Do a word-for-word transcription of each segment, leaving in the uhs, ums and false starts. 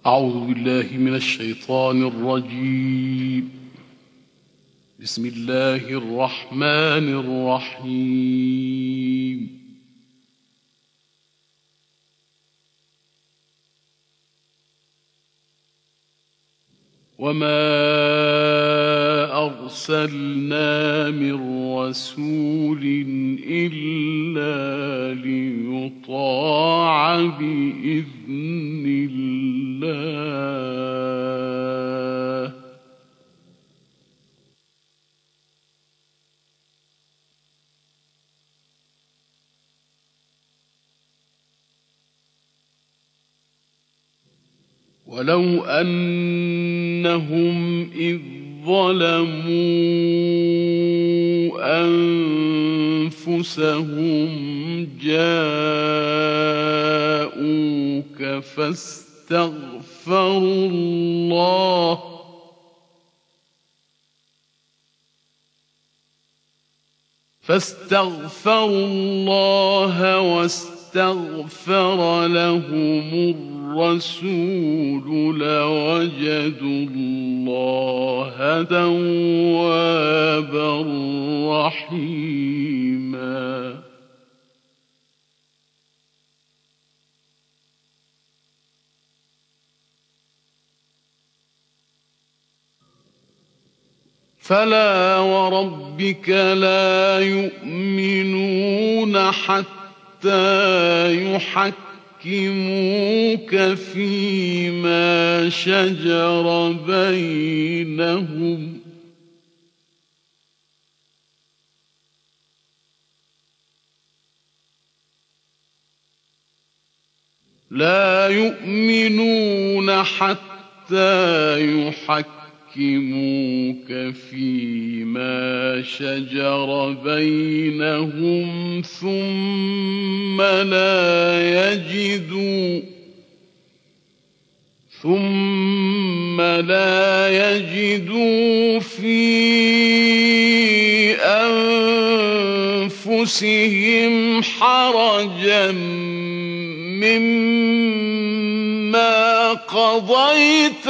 أعوذ بالله من الشيطان الرجيم. بسم الله الرحمن الرحيم. وما أرسلنا من رسول إلا ليطاع بإذن الله. ولو أنهم إذ ظلموا أنفسهم جاءوك فاستغفروا الله فاستغفروا الله واستغفر لهم الرسول لوجدوا الله توابا رحيما. فلا وربك لا يؤمنون حتى يحكموك فيما شجر بينهم لا يؤمنون حتى يحكموك يحكموك فيما شجر بينهم ثم لا يجدوا ثم لا يجدوا في أنفسهم حرجا مما قضيت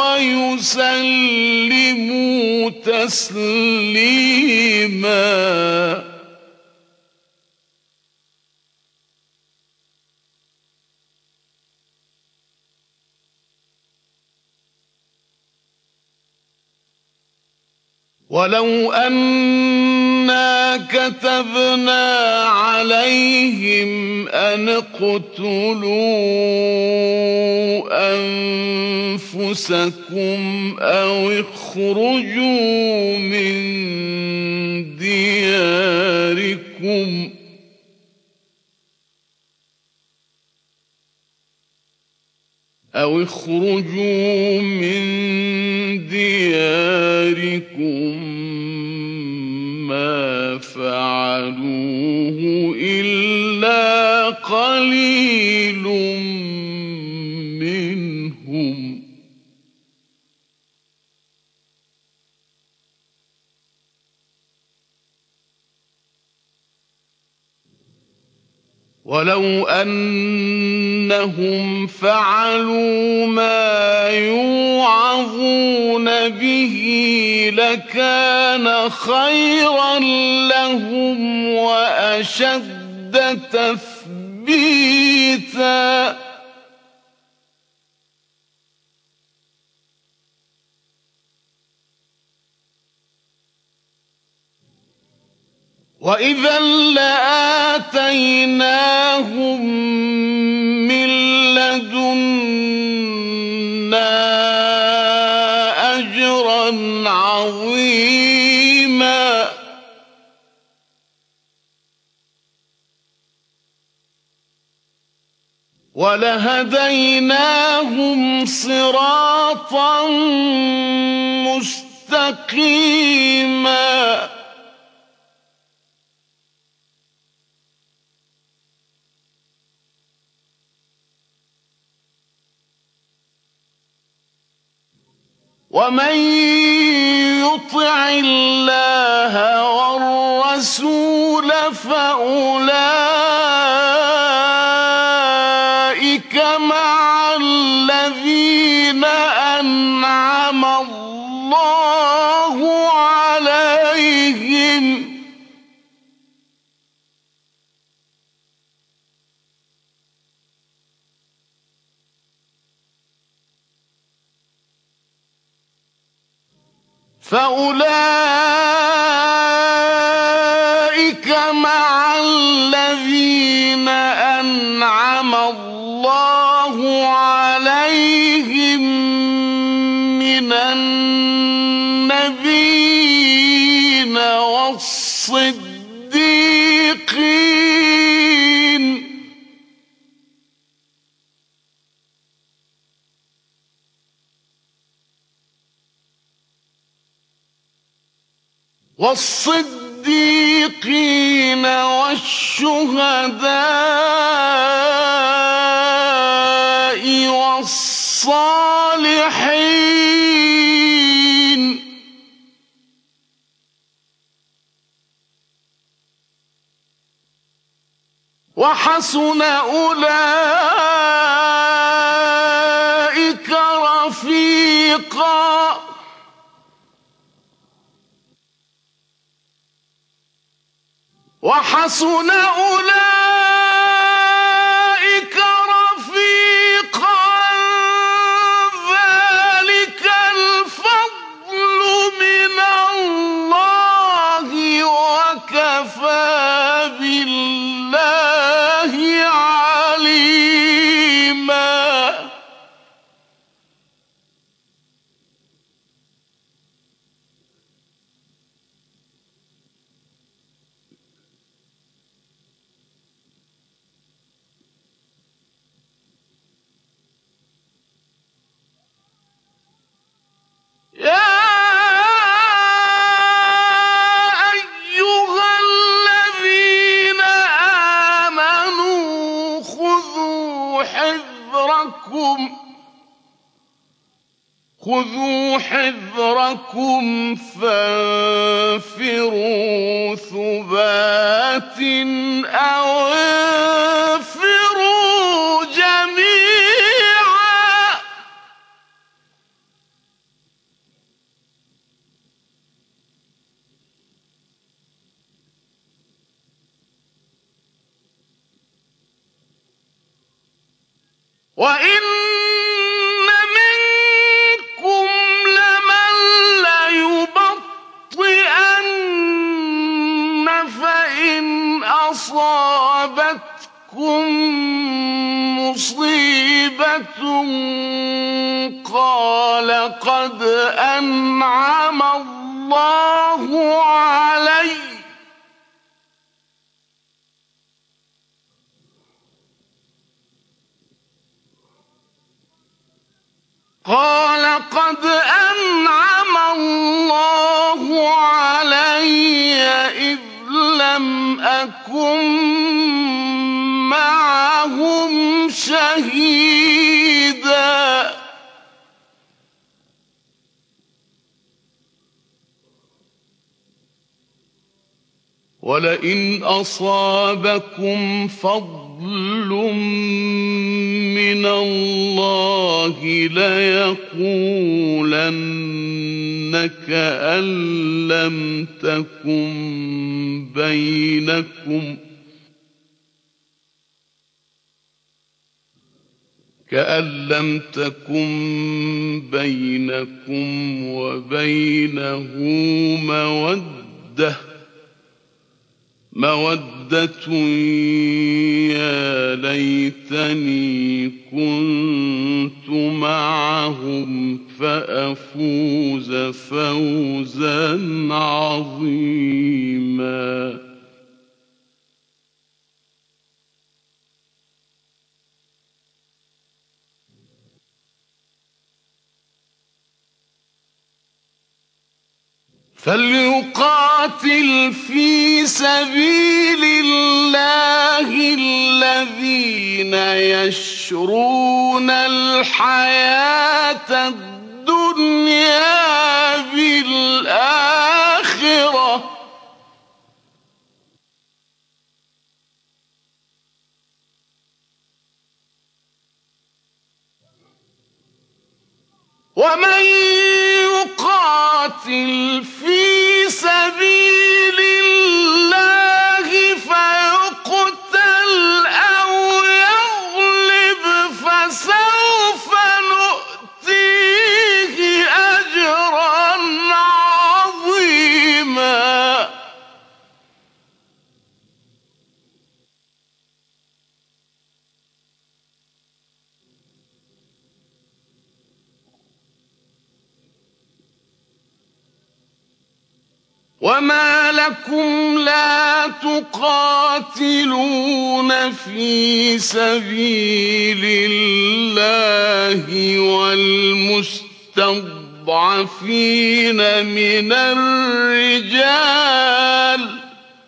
ويسلموا تسليما. ولو أنا كتبنا عليهم أن اقتلوا أنفسكم أو اخرجوا من دياركم أو اخرجوا من دياركم ما فعلوه إلا قليل منهم. ولو أنهم فعلوا ما يوعظون به لكان خيرا لهم وأشد تثبيتا. وإذا لآتيناهم من لدنا أجرا عظيما. ولهديناهم صراطا مستقيما. ومن يطع الله والرسول فأولئك مع الذين أنعم الله عليهم فأولئك مع الذين أنعم الله عليهم من النبيين والصديقين والصديقين والشهداء والصالحين وحسن أولئك رفيقا وحسن أولئك رفيقا ذلك الفضل من الله وكفى بالله عليما يا أيها الذين آمنوا خذوا حذركم خذوا حذركم فانفروا ثبات أو انفروا جميعا وإن منكم لمن ليبطئن فإن أصابتكم مصيبة قال قد أنعم الله علي قال قد أنعم الله علي إذ لم أكن معهم شهيدا ولئن أصابكم فضل من الله ليقولن كأن لم تكن بينكم كأن لم تكن بينكم وبينه مودة مودة يا ليتني كنت معهم فأفوز فوزا عظيما فليقاتل في سبيل الله الذين يشرون الحياة الدنيا بالآخرة ومن يقاتل في سبيل الله فيقتل أو يغلب فسوف نؤتيه أجرا عظيما. وما لكم لا تقاتلون في سبيل الله والمستضعفين من الرجال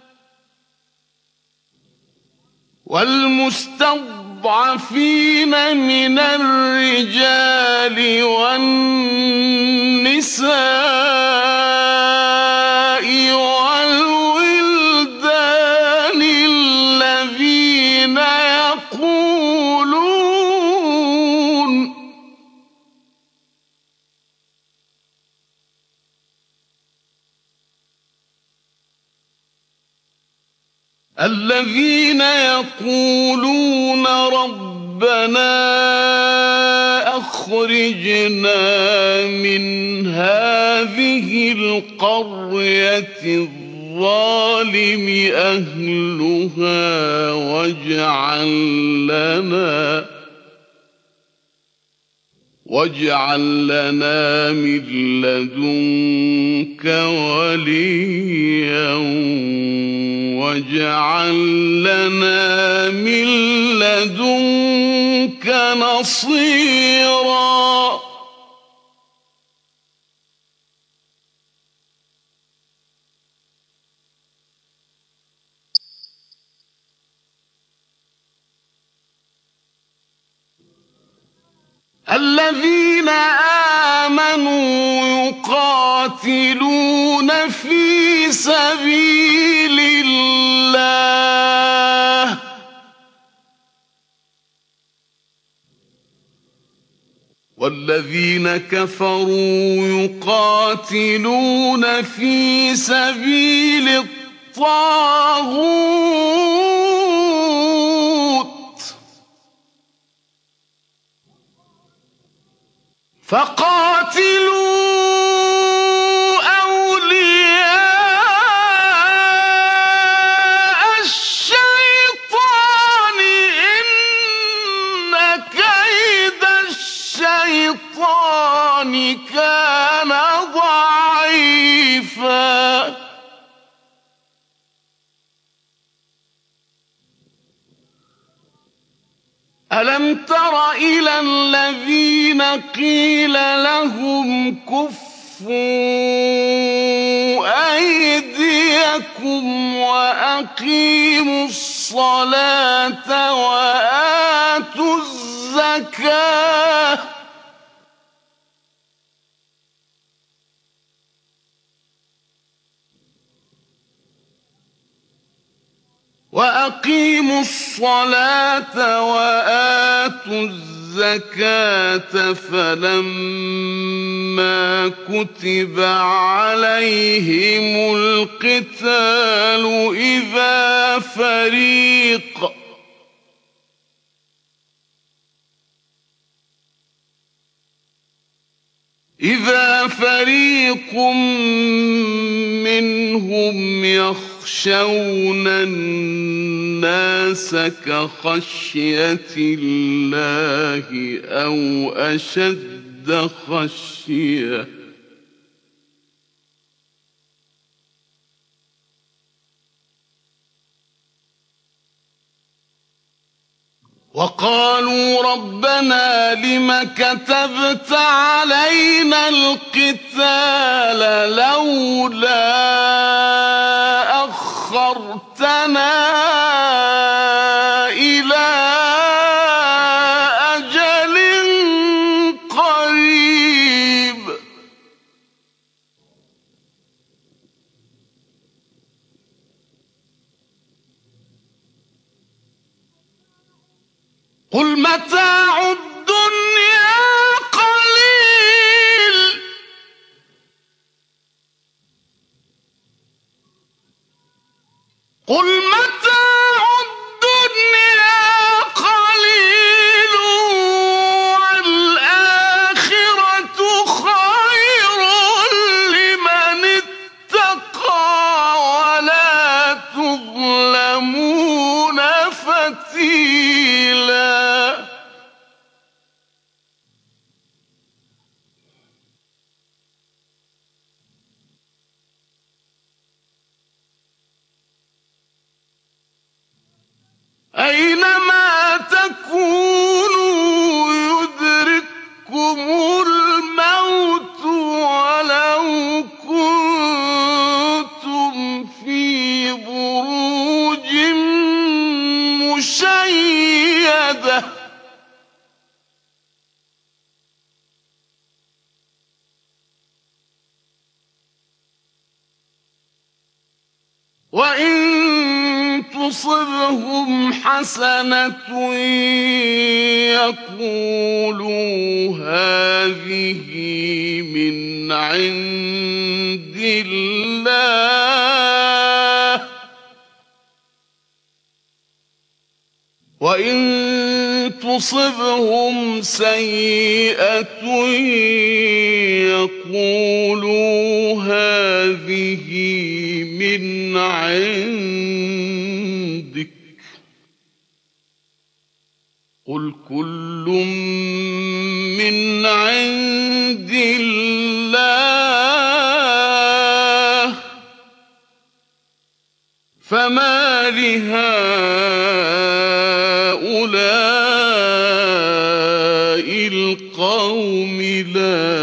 والمستضعفين من الرجال والنساء والولدان الذين يقولون الذين يقولون ربنا أخرجنا من هذه القرية الظالم أهلها واجعل لنا واجعل لنا من لدنك وليا واجعل لنا من لدنك نصيرا. الذين آمنوا يقاتلون في سبيل الله والذين كفروا يقاتلون في سبيل الطاغوت فقاتلوا أولياء الشيطان إن كيد الشيطان كان ضعيفا. ألم تر إلى الذين قيل لهم كفوا أيديكم وأقيموا الصلاة وآتوا الزكاة وأقيموا الصلاة وآتوا الزكاة فلما كتب عليهم القتال إذا فريق إذا فريق منهم يخشون الناس كخشية الله أو أشد خشية وقالوا ربنا لم كتبت علينا القتال لولا أخرتنا إلى أجل قريب قل متاع الدنيا قليل قل متاع الدنيا قليل والآخرة خير لمن اتقى ولا تظلمون فتيلا. أينما تكونوا يدرككم الموت ولو كنتم في بروج مشيدة وإن تصبهم حسنة يقولوا هذه من عند الله وإن تصبهم سيئة يقولوا هذه من عندك قل كل من عند الله فما لهؤلاء القوم لا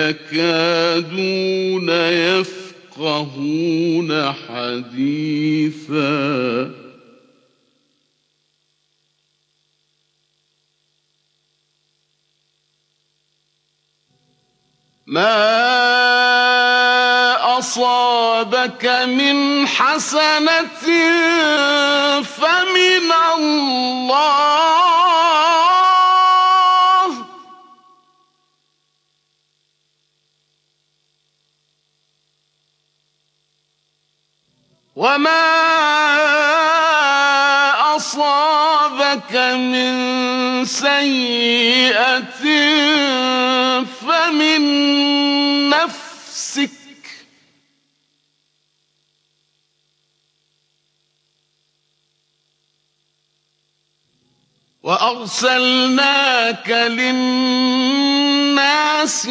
يكادون يفقهون حديثا. ما أصابك من حسنة فمن الله وما أصابك من سيئة فمن نفسك وأرسلناك للناس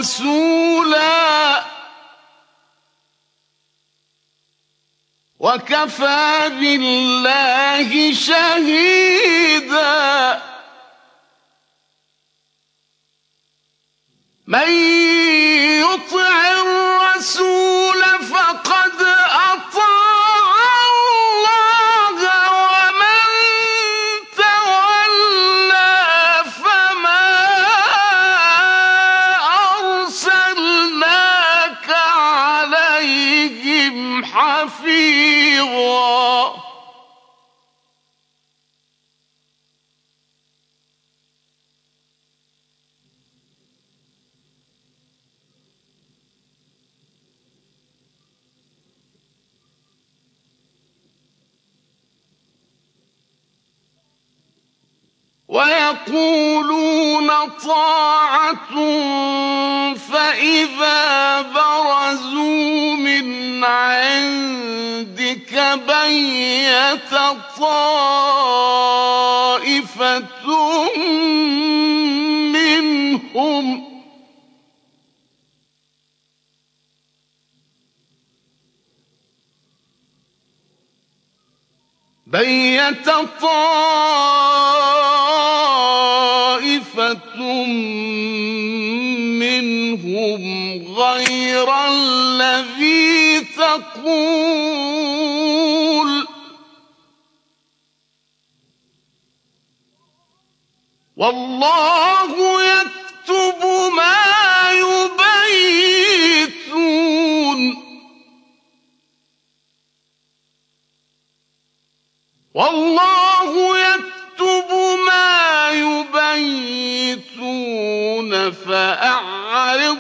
رسولا وكفى بالله شهيدا. من يطع الرسول فقد أطاع الله ومن تولى فما أرسلناك عليهم حفيظا. ويقولون طاعة فإذا برزوا من عندك بيت طائفة منهم بيت طائفة منهم غير الذي تقول والله يكتب ما يبيتون والله يكتب ما يبيتون فأعرض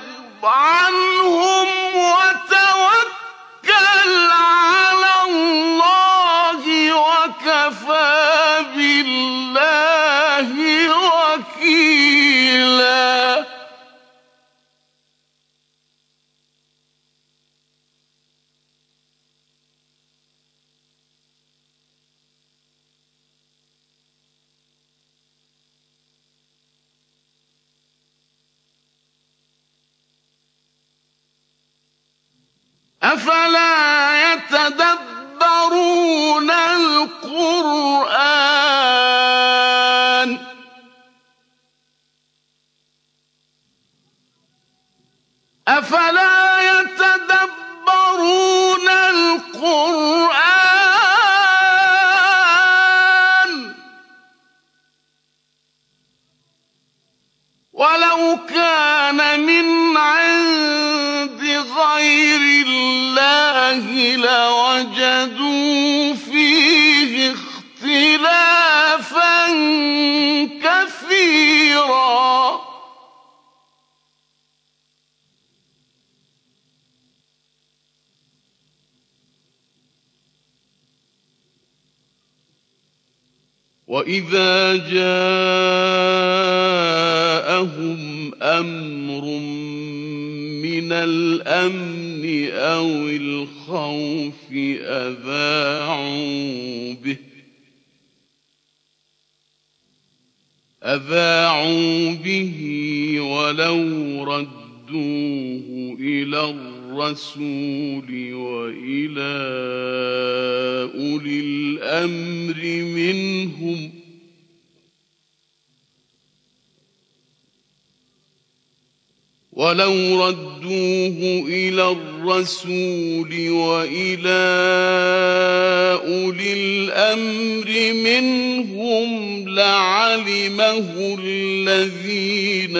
عنهم وتوكل على الله وكفى بالله وكيلا. أفلا يتدبرون القرآن أفلا يتدبرون القرآن ولو كان من عند غير الله لوجدوا فيه اختلافا كثيرا. وإذا جاءهم أمر من الأمن أو الخوف أذاعوا به أذاعوا به ولو ردوه إلى الرسول وإلى أولي الأمر منهم ولو ردوه إلى الرسول وإلى أولي الأمر منهم لعلمه الذين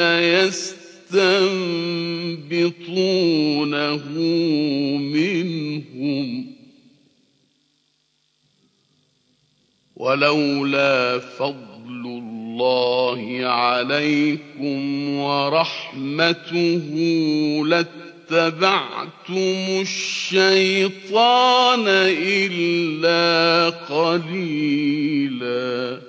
يستنبطونه منهم ولولا فضل الله عليكم ورحمته لاتبعتم الشيطان إلا قليلا.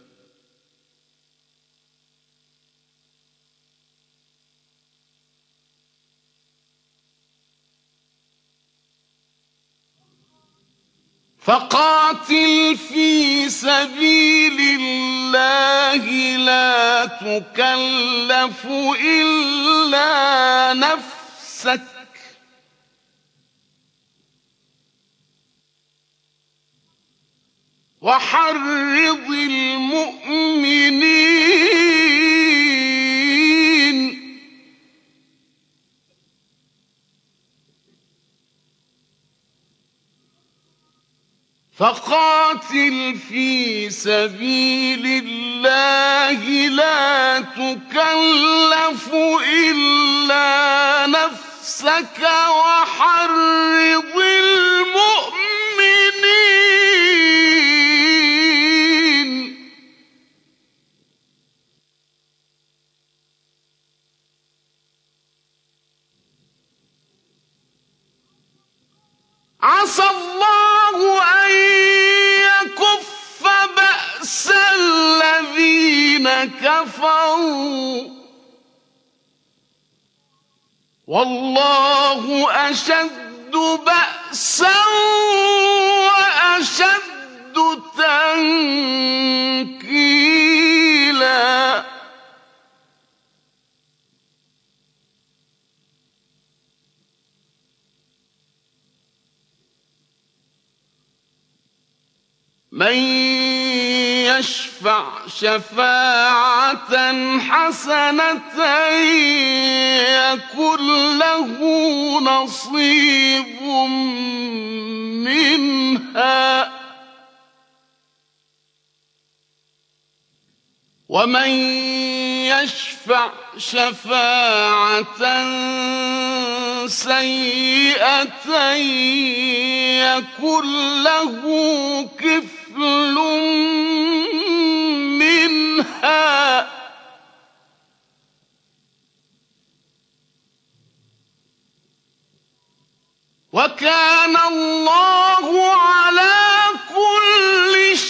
فقاتل في سبيل الله لا تكلف إلا نفسك وحرض المؤمنين فقاتل في سبيل الله لا تكلف إلا نفسك وحرض المؤمنين. عسى الله أن يكف بأس الذين كفروا والله أشد بأسا وأشد تنكيلا. من يشفع شفاعة حسنة يكن له نصيب منها ومن يشفع شفاعة سيئة يكن له كفل منها وكان الله على كل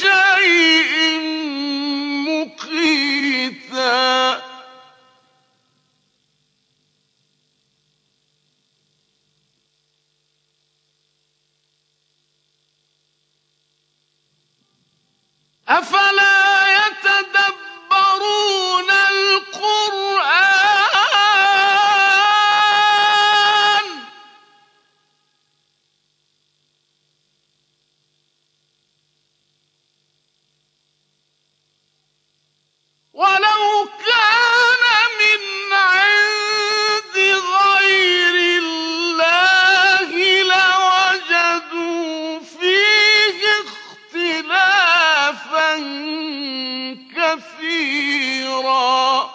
أفلا يتدبرون القرآن ولو كان من عند غير الله لوجدوا فيه اختلافا كثيرا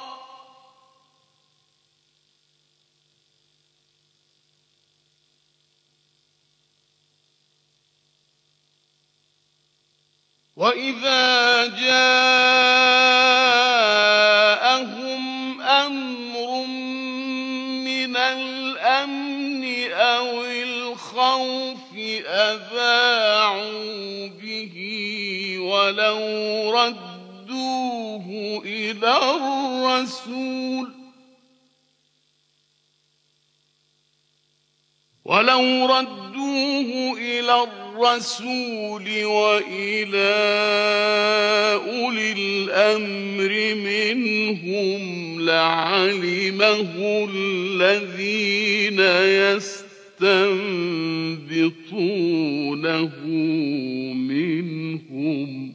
وإذا جاءهم أمر من الأمن أو الخوف أذاعوا به ولو ردوه إلى الرسول ولو ردوه إلى الرسول وإلى أولي الأمر منهم لعلمه الذين يستنبطونه منهم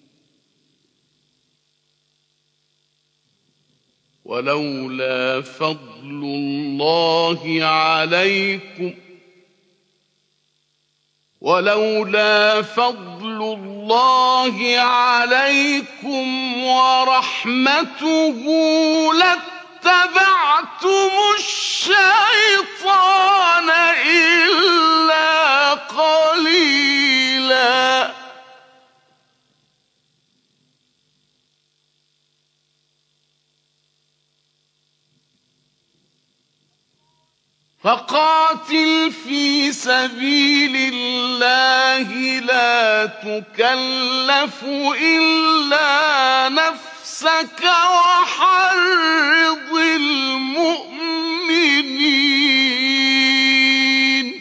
ولولا فضل الله عليكم ولولا فضل الله عليكم ورحمته لاتبعتم الشيطان إلا قليلا فقاتل في سبيل الله لا تكلف إلا نفسك وحرض المؤمنين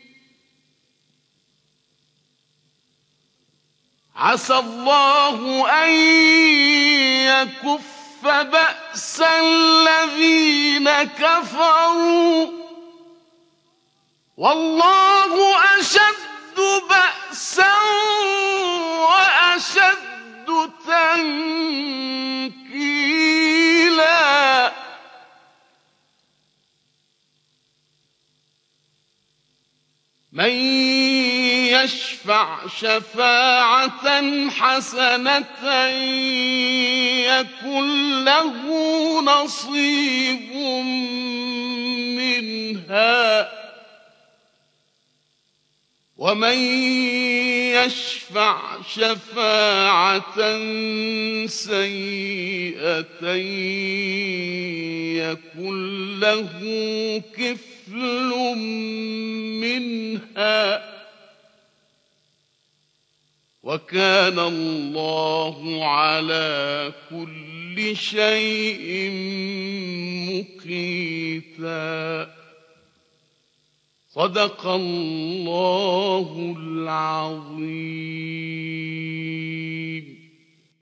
عسى الله أن يكف بأس الذين كفروا والله أشد بأسا وأشد تنكيلا من يشفع شفاعة حسنة يكن له نصيب منها ومن يشفع شفاعة سيئة يكن له كفل منها وكان الله على كل شيء مقيتا صدق الله العظيم.